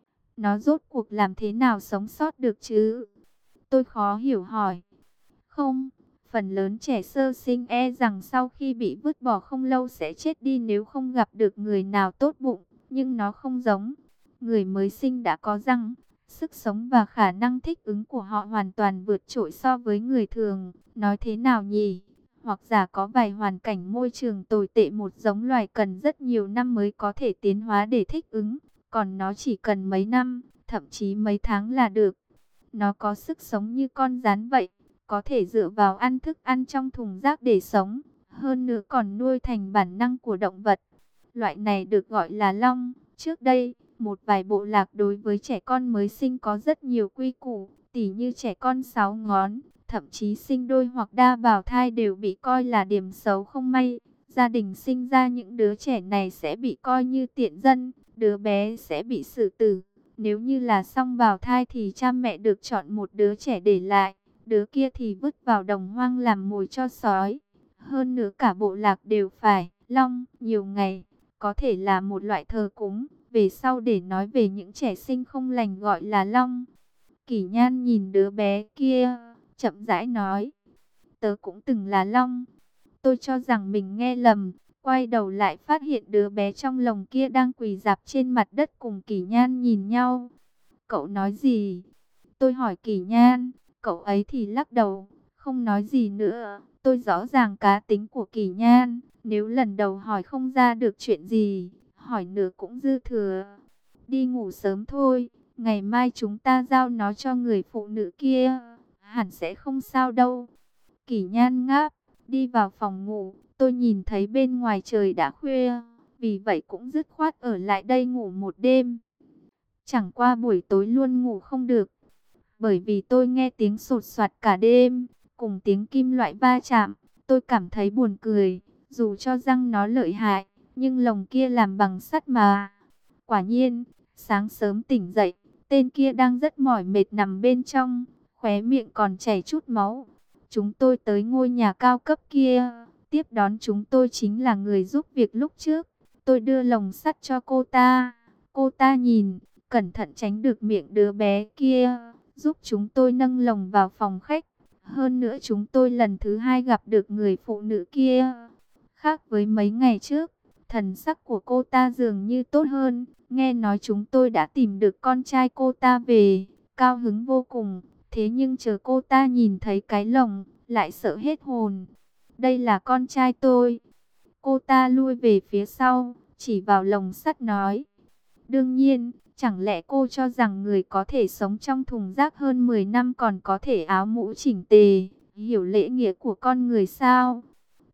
[SPEAKER 1] Nó rốt cuộc làm thế nào sống sót được chứ? Tôi khó hiểu hỏi. Không, phần lớn trẻ sơ sinh e rằng sau khi bị vứt bỏ không lâu sẽ chết đi nếu không gặp được người nào tốt bụng. Nhưng nó không giống. Người mới sinh đã có răng, sức sống và khả năng thích ứng của họ hoàn toàn vượt trội so với người thường. Nói thế nào nhỉ? Hoặc giả có vài hoàn cảnh môi trường tồi tệ, một giống loài cần rất nhiều năm mới có thể tiến hóa để thích ứng. Còn nó chỉ cần mấy năm, thậm chí mấy tháng là được. Nó có sức sống như con gián vậy, có thể dựa vào ăn thức ăn trong thùng rác để sống. Hơn nữa còn nuôi thành bản năng của động vật. Loại này được gọi là long. Trước đây, một vài bộ lạc đối với trẻ con mới sinh có rất nhiều quy củ, tỉ như trẻ con 6 ngón, thậm chí sinh đôi hoặc đa bào thai đều bị coi là điểm xấu không may. Gia đình sinh ra những đứa trẻ này sẽ bị coi như tiện dân, đứa bé sẽ bị xử tử. Nếu như là song bào thai thì cha mẹ được chọn một đứa trẻ để lại, đứa kia thì vứt vào đồng hoang làm mồi cho sói. Hơn nữa cả bộ lạc đều phải long nhiều ngày, có thể là một loại thờ cúng. Về sau để nói về những trẻ sinh không lành gọi là long. Kỷ Nhan nhìn đứa bé kia, chậm rãi nói. Tớ cũng từng là long. Tôi cho rằng mình nghe lầm, quay đầu lại phát hiện đứa bé trong lồng kia đang quỳ rạp trên mặt đất cùng Kỷ Nhan nhìn nhau. Cậu nói gì? Tôi hỏi Kỷ Nhan, cậu ấy thì lắc đầu, không nói gì nữa. Tôi rõ ràng cá tính của Kỷ Nhan, nếu lần đầu hỏi không ra được chuyện gì, hỏi nữa cũng dư thừa. Đi ngủ sớm thôi, ngày mai chúng ta giao nó cho người phụ nữ kia, hẳn sẽ không sao đâu. Kỷ Nhan ngáp, đi vào phòng ngủ. Tôi nhìn thấy bên ngoài trời đã khuya, vì vậy cũng dứt khoát ở lại đây ngủ một đêm. Chẳng qua buổi tối luôn ngủ không được, bởi vì tôi nghe tiếng sột soạt cả đêm, cùng tiếng kim loại va chạm. Tôi cảm thấy buồn cười, dù cho răng nó lợi hại, nhưng lồng kia làm bằng sắt mà. Quả nhiên, sáng sớm tỉnh dậy, tên kia đang rất mỏi mệt nằm bên trong, khóe miệng còn chảy chút máu. Chúng tôi tới ngôi nhà cao cấp kia, tiếp đón chúng tôi chính là người giúp việc lúc trước. Tôi đưa lồng sắt cho cô ta. Cô ta nhìn, cẩn thận tránh được miệng đứa bé kia, giúp chúng tôi nâng lồng vào phòng khách. Hơn nữa chúng tôi lần thứ hai gặp được người phụ nữ kia. Khác với mấy ngày trước, thần sắc của cô ta dường như tốt hơn. Nghe nói chúng tôi đã tìm được con trai cô ta về, cao hứng vô cùng. Thế nhưng chờ cô ta nhìn thấy cái lồng, lại sợ hết hồn. Đây là con trai tôi. Cô ta lui về phía sau, chỉ vào lồng sắt nói. Đương nhiên, chẳng lẽ cô cho rằng người có thể sống trong thùng rác hơn 10 năm còn có thể áo mũ chỉnh tề, hiểu lễ nghĩa của con người sao?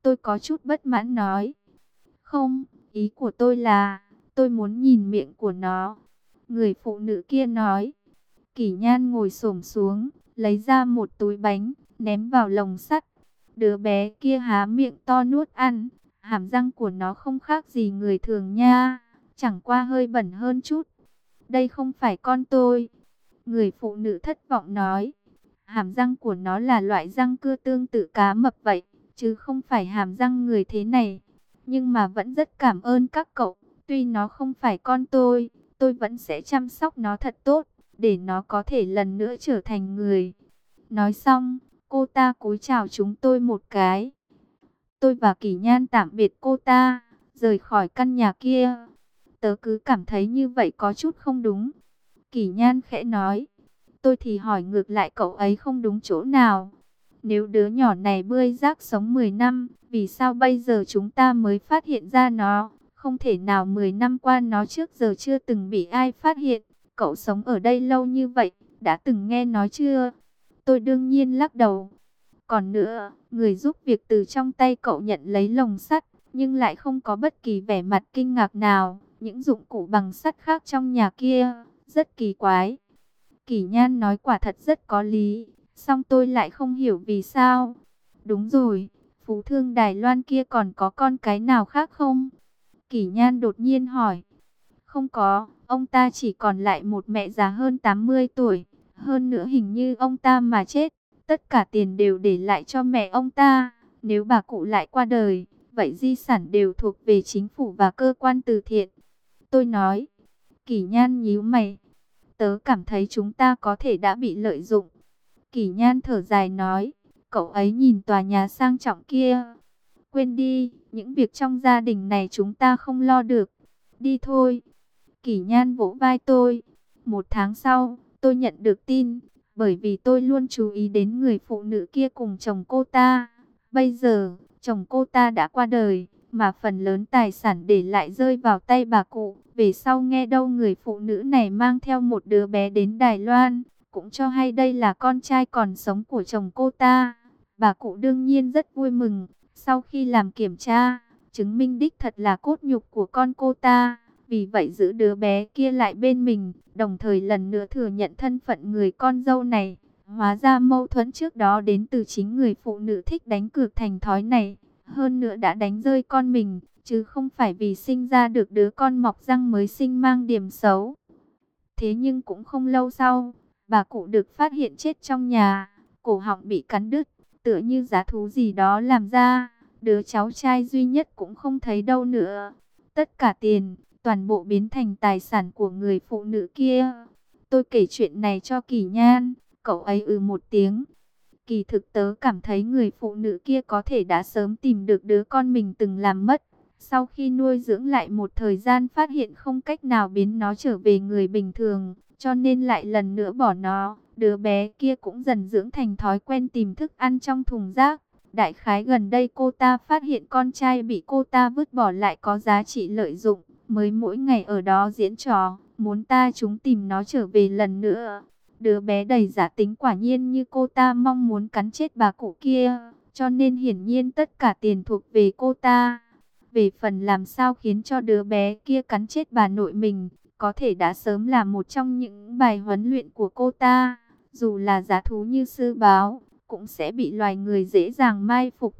[SPEAKER 1] Tôi có chút bất mãn nói. Không, ý của tôi là, tôi muốn nhìn miệng của nó. Người phụ nữ kia nói. Kỷ Nhan ngồi xổm xuống, lấy ra một túi bánh, ném vào lồng sắt. Đứa bé kia há miệng to nuốt ăn, hàm răng của nó không khác gì người thường nha, chẳng qua hơi bẩn hơn chút. Đây không phải con tôi. Người phụ nữ thất vọng nói. Hàm răng của nó là loại răng cưa tương tự cá mập vậy, chứ không phải hàm răng người thế này. Nhưng mà vẫn rất cảm ơn các cậu. Tuy nó không phải con tôi vẫn sẽ chăm sóc nó thật tốt, để nó có thể lần nữa trở thành người. Nói xong, cô ta cúi chào chúng tôi một cái. Tôi và Kỷ Nhan tạm biệt cô ta, rời khỏi căn nhà kia. Tớ cứ cảm thấy như vậy có chút không đúng. Kỷ Nhan khẽ nói. Tôi thì hỏi ngược lại cậu ấy không đúng chỗ nào. Nếu đứa nhỏ này bươi rác sống 10 năm, vì sao bây giờ chúng ta mới phát hiện ra nó? Không thể nào 10 năm qua nó trước giờ chưa từng bị ai phát hiện. Cậu sống ở đây lâu như vậy, đã từng nghe nói chưa? Tôi đương nhiên lắc đầu. Còn nữa, người giúp việc từ trong tay cậu nhận lấy lồng sắt, nhưng lại không có bất kỳ vẻ mặt kinh ngạc nào. Những dụng cụ bằng sắt khác trong nhà kia, rất kỳ quái. Kỷ Nhan nói quả thật rất có lý, song tôi lại không hiểu vì sao. Đúng rồi, phú thương Đài Loan kia còn có con cái nào khác không? Kỷ Nhan đột nhiên hỏi. Không có, ông ta chỉ còn lại một mẹ già hơn 80 tuổi. Hơn nữa hình như ông ta mà chết, tất cả tiền đều để lại cho mẹ ông ta. Nếu bà cụ lại qua đời, vậy di sản đều thuộc về chính phủ và cơ quan từ thiện. Tôi nói. Kỷ Nhan nhíu mày. Tớ cảm thấy chúng ta có thể đã bị lợi dụng. Kỷ Nhan thở dài nói. Cậu ấy nhìn tòa nhà sang trọng kia. Quên đi, những việc trong gia đình này chúng ta không lo được. Đi thôi. Kỷ Nhan vỗ vai tôi. Một tháng sau, tôi nhận được tin. Bởi vì tôi luôn chú ý đến người phụ nữ kia cùng chồng cô ta. Bây giờ, chồng cô ta đã qua đời, mà phần lớn tài sản để lại rơi vào tay bà cụ. Về sau nghe đâu người phụ nữ này mang theo một đứa bé đến Đài Loan, cũng cho hay đây là con trai còn sống của chồng cô ta. Bà cụ đương nhiên rất vui mừng. Sau khi làm kiểm tra, chứng minh đích thật là cốt nhục của con cô ta. Vì vậy giữ đứa bé kia lại bên mình, đồng thời lần nữa thừa nhận thân phận người con dâu này. Hóa ra mâu thuẫn trước đó đến từ chính người phụ nữ thích đánh cược thành thói này. Hơn nữa đã đánh rơi con mình, chứ không phải vì sinh ra được đứa con mọc răng mới sinh mang điểm xấu. Thế nhưng cũng không lâu sau, bà cụ được phát hiện chết trong nhà, cổ họng bị cắn đứt, tựa như giá thú gì đó làm ra. Đứa cháu trai duy nhất cũng không thấy đâu nữa. Tất cả tiền, toàn bộ biến thành tài sản của người phụ nữ kia. Tôi kể chuyện này cho Kỷ Nhan, cậu ấy một tiếng. Kỳ thực tớ cảm thấy người phụ nữ kia có thể đã sớm tìm được đứa con mình từng làm mất. Sau khi nuôi dưỡng lại một thời gian phát hiện không cách nào biến nó trở về người bình thường, cho nên lại lần nữa bỏ nó. Đứa bé kia cũng dần dưỡng thành thói quen tìm thức ăn trong thùng rác. Đại khái gần đây cô ta phát hiện con trai bị cô ta vứt bỏ lại có giá trị lợi dụng, mới mỗi ngày ở đó diễn trò, muốn chúng tìm nó trở về lần nữa. Đứa bé đầy giả tính quả nhiên như cô ta mong muốn cắn chết bà cụ kia, cho nên hiển nhiên tất cả tiền thuộc về cô ta. Về phần làm sao khiến cho đứa bé kia cắn chết bà nội mình, có thể đã sớm là một trong những bài huấn luyện của cô ta. Dù là giá thú như sư báo, cũng sẽ bị loài người dễ dàng mai phục.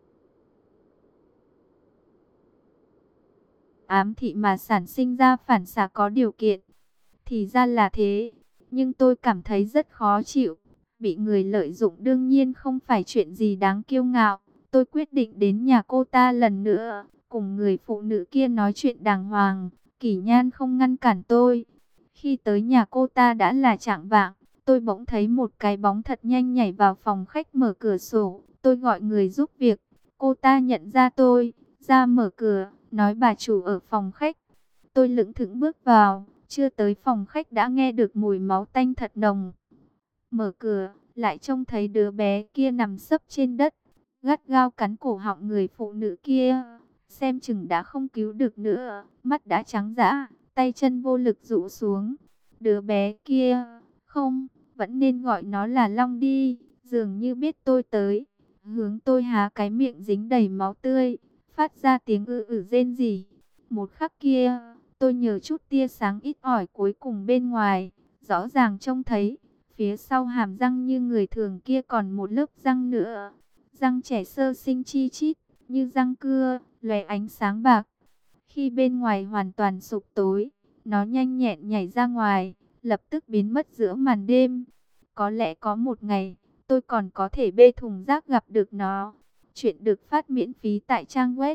[SPEAKER 1] Ám thị mà sản sinh ra phản xạ có điều kiện. Thì ra là thế, nhưng tôi cảm thấy rất khó chịu. Bị người lợi dụng đương nhiên không phải chuyện gì đáng kiêu ngạo. Tôi quyết định đến nhà cô ta lần nữa, cùng người phụ nữ kia nói chuyện đàng hoàng. Kỷ Nhan không ngăn cản tôi. Khi tới nhà cô ta đã là chạng vạng, tôi bỗng thấy một cái bóng thật nhanh nhảy vào phòng khách mở cửa sổ. Tôi gọi người giúp việc, cô ta nhận ra tôi, ra mở cửa, nói bà chủ ở phòng khách. Tôi lững thững bước vào, chưa tới phòng khách đã nghe được mùi máu tanh thật nồng. Mở cửa, lại trông thấy đứa bé kia nằm sấp trên đất, gắt gao cắn cổ họng người phụ nữ kia. Xem chừng đã không cứu được nữa, mắt đã trắng dã, tay chân vô lực rũ xuống. Đứa bé kia, không, vẫn nên gọi nó là Long đi, dường như biết tôi tới. hướng tôi há cái miệng dính đầy máu tươi, phát ra tiếng rên rỉ. Một khắc kia, tôi nhờ chút tia sáng ít ỏi cuối cùng bên ngoài, rõ ràng trông thấy, phía sau hàm răng như người thường kia còn một lớp răng nữa. Răng trẻ sơ sinh chi chít, như răng cưa, lóe ánh sáng bạc. Khi bên ngoài hoàn toàn sụp tối, nó nhanh nhẹn nhảy ra ngoài, lập tức biến mất giữa màn đêm. Có lẽ có một ngày, tôi còn có thể bê thùng rác gặp được nó. Chuyện được phát miễn phí tại trang web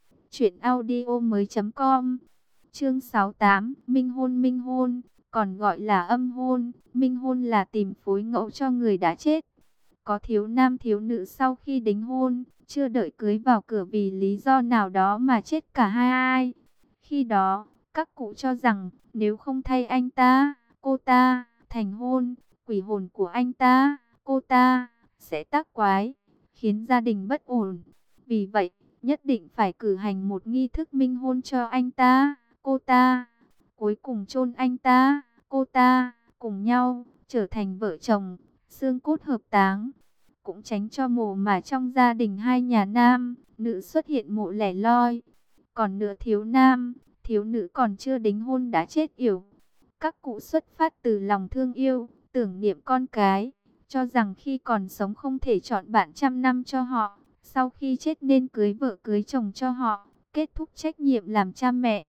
[SPEAKER 1] truyệnaudiomoi.com. Chương 68, minh hôn, còn gọi là âm hôn. Minh hôn là tìm phối ngẫu cho người đã chết. Có thiếu nam thiếu nữ sau khi đính hôn, chưa đợi cưới vào cửa vì lý do nào đó mà chết cả hai. Khi đó, các cụ cho rằng nếu không thay anh ta, cô ta thành hôn, quỷ hồn của anh ta, cô ta sẽ tác quái, khiến gia đình bất ổn. Vì vậy, nhất định phải cử hành một nghi thức minh hôn cho anh ta, cô ta. Cuối cùng chôn anh ta, cô ta cùng nhau trở thành vợ chồng, xương cốt hợp táng. Cũng tránh cho mồ mà trong gia đình hai nhà nam, nữ xuất hiện mộ lẻ loi. Còn nửa thiếu nam, thiếu nữ còn chưa đính hôn đã chết yểu. Các cụ xuất phát từ lòng thương yêu, tưởng niệm con cái, cho rằng khi còn sống không thể chọn bạn trăm năm cho họ, sau khi chết nên cưới vợ cưới chồng cho họ, kết thúc trách nhiệm làm cha mẹ.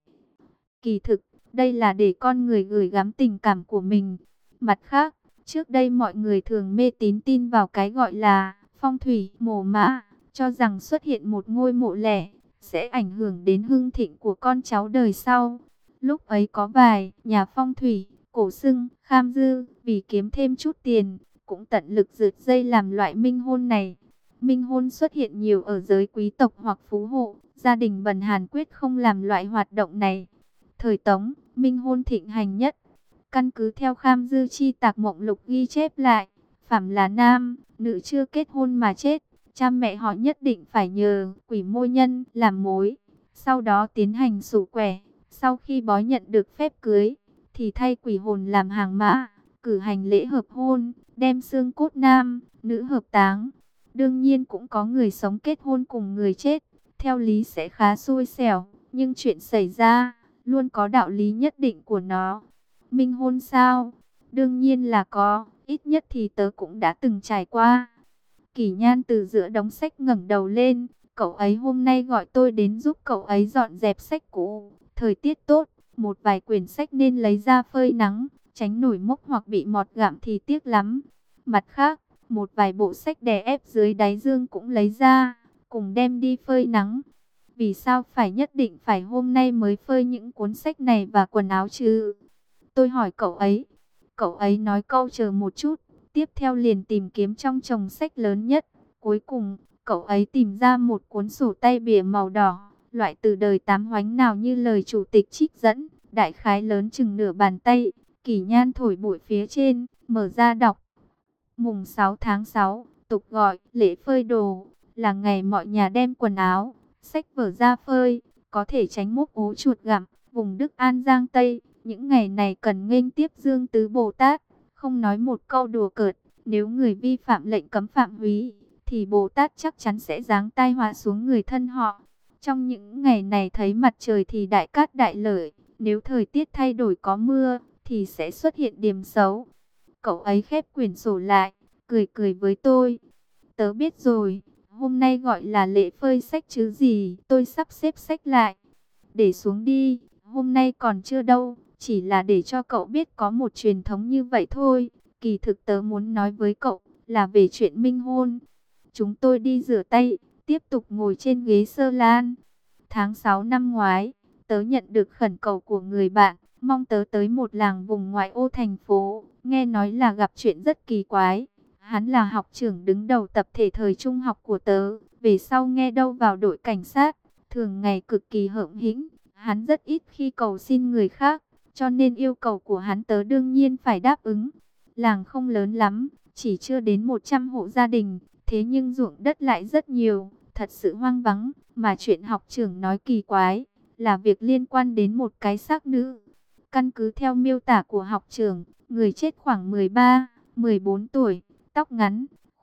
[SPEAKER 1] Kỳ thực, đây là để con người gửi gắm tình cảm của mình. Mặt khác, trước đây mọi người thường mê tín tin vào cái gọi là phong thủy mộ mã, cho rằng xuất hiện một ngôi mộ lẻ sẽ ảnh hưởng đến hưng thịnh của con cháu đời sau. Lúc ấy có vài nhà phong thủy, cổ xưng, kham dư, vì kiếm thêm chút tiền, cũng tận lực rượt dây làm loại minh hôn này. Minh hôn xuất hiện nhiều ở giới quý tộc hoặc phú hộ, gia đình bần hàn quyết không làm loại hoạt động này. Thời Tống, minh hôn thịnh hành nhất. Căn cứ theo Kham Dư Chi Tạc Mộng Lục ghi chép lại, phàm là nam, nữ chưa kết hôn mà chết, cha mẹ họ nhất định phải nhờ quỷ môi nhân làm mối, sau đó tiến hành xổ quẻ. Sau khi bói nhận được phép cưới, thì thay quỷ hồn làm hàng mã, cử hành lễ hợp hôn, đem xương cốt nam, nữ hợp táng. Đương nhiên cũng có người sống kết hôn cùng người chết, theo lý sẽ khá xui xẻo, nhưng chuyện xảy ra luôn có đạo lý nhất định của nó. Minh hôn sao? Đương nhiên là có, ít nhất thì tớ cũng đã từng trải qua. Kỷ Nhan từ giữa đống sách ngẩng đầu lên, cậu ấy hôm nay gọi tôi đến giúp cậu ấy dọn dẹp sách cũ. Thời tiết tốt, một vài quyển sách nên lấy ra phơi nắng, tránh nổi mốc hoặc bị mọt gặm thì tiếc lắm. Mặt khác, một vài bộ sách đè ép dưới đáy dương cũng lấy ra, cùng đem đi phơi nắng. Vì sao phải nhất định phải hôm nay mới phơi những cuốn sách này và quần áo chứ? Tôi hỏi cậu ấy. Cậu ấy nói câu chờ một chút, tiếp theo liền tìm kiếm trong chồng sách lớn nhất. Cuối cùng, cậu ấy tìm ra một cuốn sổ tay bìa màu đỏ, loại từ đời Tám Hoánh nào như lời chủ tịch trích dẫn, đại khái lớn chừng nửa bàn tay. Kỷ Nhan thổi bụi phía trên, mở ra đọc. Mùng 6 tháng 6, tục gọi lễ phơi đồ, là ngày mọi nhà đem quần áo, sách vở ra phơi, có thể tránh mốc ố chuột gặm. Vùng Đức An Giang Tây, những ngày này cần nghênh tiếp Dương Tứ Bồ Tát, không nói một câu đùa cợt, nếu người vi phạm lệnh cấm phạm húy, thì Bồ Tát chắc chắn sẽ giáng tai họa xuống người thân họ. Trong những ngày này thấy mặt trời thì đại cát đại lợi, nếu thời tiết thay đổi có mưa, thì sẽ xuất hiện điểm xấu. Cậu ấy khép quyển sổ lại, cười cười với tôi. Tớ biết rồi, hôm nay gọi là lễ phơi sách chứ gì, tôi sắp xếp sách lại. Để xuống đi, hôm nay còn chưa đâu, chỉ là để cho cậu biết có một truyền thống như vậy thôi. Kỳ thực tớ muốn nói với cậu là về chuyện minh hôn. Chúng tôi đi rửa tay, tiếp tục ngồi trên ghế sơ lan. Tháng 6 năm ngoái, tớ nhận được khẩn cầu của người bạn, mong tớ tới một làng vùng ngoại ô thành phố. Nghe nói là gặp chuyện rất kỳ quái. Hắn là học trưởng đứng đầu tập thể thời trung học của tớ, về sau nghe đâu vào đội cảnh sát, thường ngày cực kỳ hợm hĩnh. Hắn rất ít khi cầu xin người khác, cho nên yêu cầu của hắn tớ đương nhiên phải đáp ứng. Làng không lớn lắm, chỉ chưa đến 100 hộ gia đình, thế nhưng ruộng đất lại rất nhiều, thật sự hoang vắng. Mà chuyện học trưởng nói kỳ quái, là việc liên quan đến một cái xác nữ. Căn cứ theo miêu tả của học trưởng, người chết khoảng 13, 14 tuổi, tóc ngắn,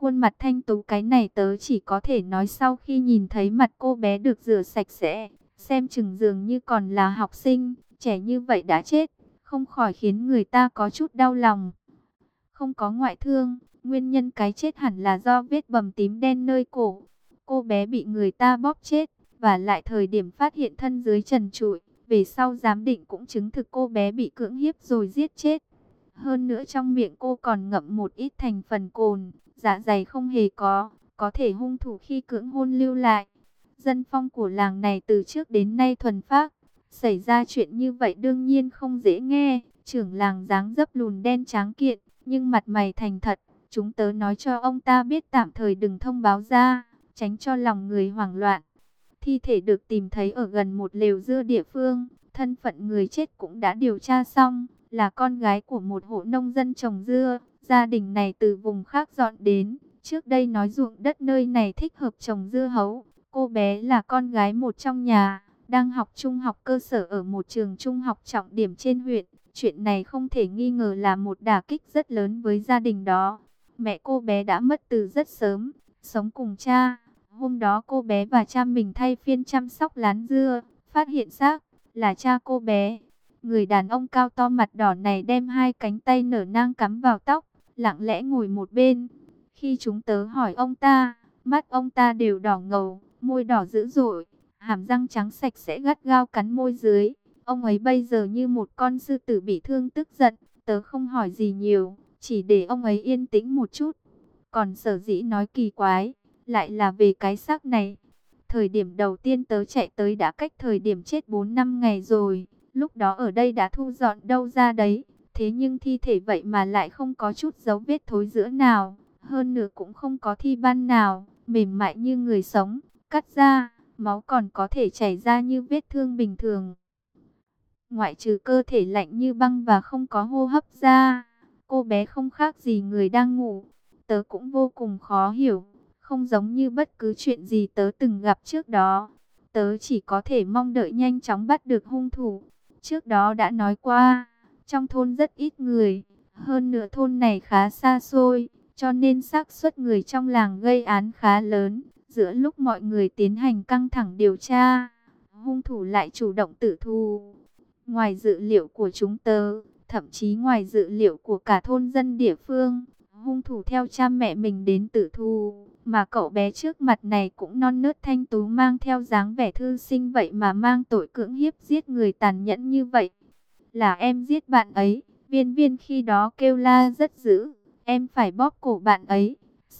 [SPEAKER 1] khuôn mặt thanh tú, cái này tớ chỉ có thể nói sau khi nhìn thấy mặt cô bé được rửa sạch sẽ, xem chừng dường như còn là học sinh, trẻ như vậy đã chết, không khỏi khiến người ta có chút đau lòng. Không có ngoại thương, nguyên nhân cái chết hẳn là do vết bầm tím đen nơi cổ. Cô bé bị người ta bóp chết, và lại thời điểm phát hiện thân dưới trần trụi, về sau giám định cũng chứng thực cô bé bị cưỡng hiếp rồi giết chết. Hơn nữa trong miệng cô còn ngậm một ít thành phần cồn, dạ dày không hề có thể hung thủ khi cưỡng hôn lưu lại. Dân phong của làng này từ trước đến nay thuần phác, xảy ra chuyện như vậy đương nhiên không dễ nghe. Trưởng làng dáng dấp lùn đen tráng kiện, nhưng mặt mày thành thật. Chúng tớ nói cho ông ta biết tạm thời đừng thông báo ra, tránh cho lòng người hoảng loạn. Thi thể được tìm thấy ở gần một lều dưa địa phương, thân phận người chết cũng đã điều tra xong, là con gái của một hộ nông dân trồng dưa. Gia đình này từ vùng khác dọn đến, trước đây nói ruộng đất nơi này thích hợp trồng dưa hấu. Cô bé là con gái một trong nhà, đang học trung học cơ sở ở một trường trung học trọng điểm trên huyện. Chuyện này không thể nghi ngờ là một đả kích rất lớn với gia đình đó. Mẹ cô bé đã mất từ rất sớm, sống cùng cha. Hôm đó cô bé và cha mình thay phiên chăm sóc lán dưa, phát hiện xác là cha cô bé. Người đàn ông cao to mặt đỏ này đem hai cánh tay nở nang cắm vào tóc, lặng lẽ ngồi một bên. Khi chúng tớ hỏi ông ta, mắt ông ta đều đỏ ngầu, môi đỏ dữ dội, hàm răng trắng sạch sẽ gắt gao cắn môi dưới. Ông ấy bây giờ như một con sư tử bị thương tức giận. Tớ không hỏi gì nhiều, chỉ để ông ấy yên tĩnh một chút. Còn sở dĩ nói kỳ quái, lại là về cái xác này. Thời điểm đầu tiên tớ chạy tới đã cách thời điểm chết 4-5 ngày rồi. Lúc đó ở đây đã thu dọn đâu ra đấy. Thế nhưng thi thể vậy mà lại không có chút dấu vết thối rữa nào. Hơn nữa cũng không có thi ban nào, mềm mại như người sống. Cắt ra, máu còn có thể chảy ra như vết thương bình thường. Ngoại trừ cơ thể lạnh như băng và không có hô hấp ra, cô bé không khác gì người đang ngủ. Tớ cũng vô cùng khó hiểu, không giống như bất cứ chuyện gì tớ từng gặp trước đó. Tớ chỉ có thể mong đợi nhanh chóng bắt được hung thủ. Trước đó đã nói qua, trong thôn rất ít người, hơn nữa thôn này khá xa xôi, cho nên xác suất người trong làng gây án khá lớn. Giữa lúc mọi người tiến hành căng thẳng điều tra, hung thủ lại chủ động tử thủ. Ngoài dự liệu của chúng tớ, thậm chí ngoài dự liệu của cả thôn dân địa phương, hung thủ theo cha mẹ mình đến tử thù, mà cậu bé trước mặt này cũng non nớt thanh tú mang theo dáng vẻ thư sinh vậy mà mang tội cưỡng hiếp giết người tàn nhẫn như vậy. Là em giết bạn ấy, Viên Viên khi đó kêu la rất dữ, em phải bóp cổ bạn ấy,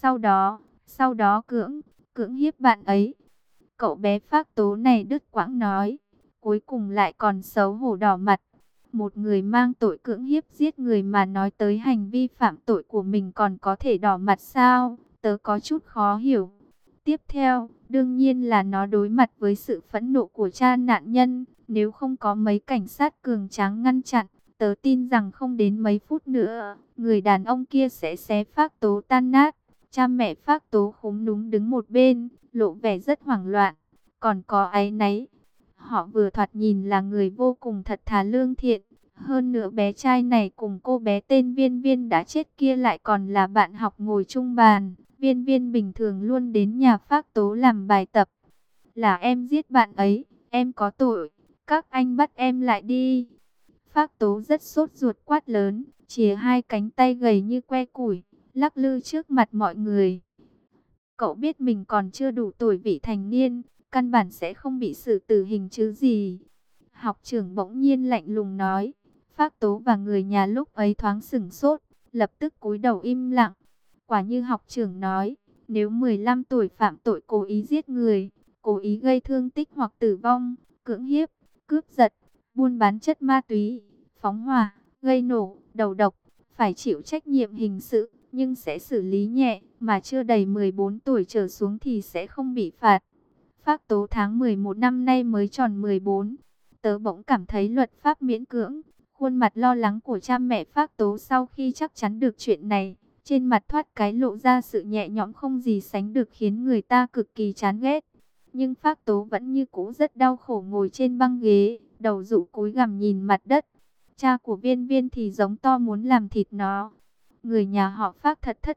[SPEAKER 1] sau đó cưỡng hiếp bạn ấy. Cậu bé phác tố này đứt quãng nói, cuối cùng lại còn xấu hổ đỏ mặt. Một người mang tội cưỡng hiếp giết người mà nói tới hành vi phạm tội của mình còn có thể đỏ mặt sao? Tớ có chút khó hiểu. Tiếp theo, đương nhiên là nó đối mặt với sự phẫn nộ của cha nạn nhân. Nếu không có mấy cảnh sát cường tráng ngăn chặn, tớ tin rằng không đến mấy phút nữa, người đàn ông kia sẽ xé phác tố tan nát. Cha mẹ phác tố khúm núm đứng một bên, lộ vẻ rất hoảng loạn, còn có áy náy. Họ vừa thoạt nhìn là người vô cùng thật thà lương thiện. Hơn nữa bé trai này cùng cô bé tên Viên Viên đã chết kia lại còn là bạn học ngồi chung bàn. Viên Viên bình thường luôn đến nhà phác tố làm bài tập. Là em giết bạn ấy, em có tội, các anh bắt em lại đi. Phác tố rất sốt ruột quát lớn, chìa hai cánh tay gầy như que củi, lắc lư trước mặt mọi người. Cậu biết mình còn chưa đủ tuổi vị thành niên, căn bản sẽ không bị xử tử hình chứ gì. Học trưởng bỗng nhiên lạnh lùng nói. Phác tố và người nhà lúc ấy thoáng sửng sốt, lập tức cúi đầu im lặng. Quả như học trưởng nói, nếu 15 tuổi phạm tội cố ý giết người, cố ý gây thương tích hoặc tử vong, cưỡng hiếp, cướp giật, buôn bán chất ma túy, phóng hỏa, gây nổ, đầu độc, phải chịu trách nhiệm hình sự, nhưng sẽ xử lý nhẹ, mà chưa đầy 14 tuổi trở xuống thì sẽ không bị phạt. Phác tố tháng 11 năm nay mới tròn 14. Tớ bỗng cảm thấy luật pháp miễn cưỡng. Khuôn mặt lo lắng của cha mẹ phác tố sau khi chắc chắn được chuyện này, trên mặt thoát cái lộ ra sự nhẹ nhõm không gì sánh được, khiến người ta cực kỳ chán ghét. Nhưng phác tố vẫn như cũ rất đau khổ ngồi trên băng ghế, đầu dụ cúi gằm nhìn mặt đất. Cha của Viên Viên thì giống to muốn làm thịt nó. Người nhà họ Phác thật thất đức,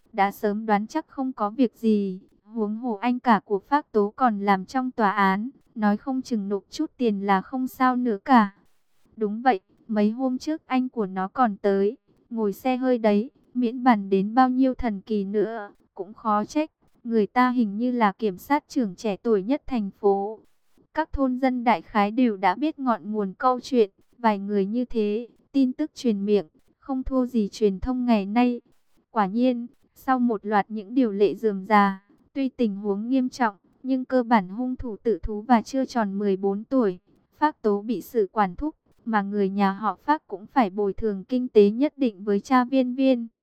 [SPEAKER 1] đã sớm đoán chắc không có việc gì. Huống hồ anh cả của Phác Tố còn làm trong tòa án, nói không chừng nộp chút tiền là không sao nữa cả. Đúng vậy, mấy hôm trước anh của nó còn tới, ngồi xe hơi đấy, miễn bàn đến bao nhiêu thần kỳ nữa, cũng khó trách. Người ta hình như là kiểm sát trưởng trẻ tuổi nhất thành phố. Các thôn dân đại khái đều đã biết ngọn nguồn câu chuyện, vài người như thế, tin tức truyền miệng, không thua gì truyền thông ngày nay. Quả nhiên, sau một loạt những điều lệ rườm rà, tuy tình huống nghiêm trọng, nhưng cơ bản hung thủ tự thú và chưa tròn 14 tuổi. Phác Tố bị xử quản thúc, mà người nhà họ Phác cũng phải bồi thường kinh tế nhất định với cha Viên Viên.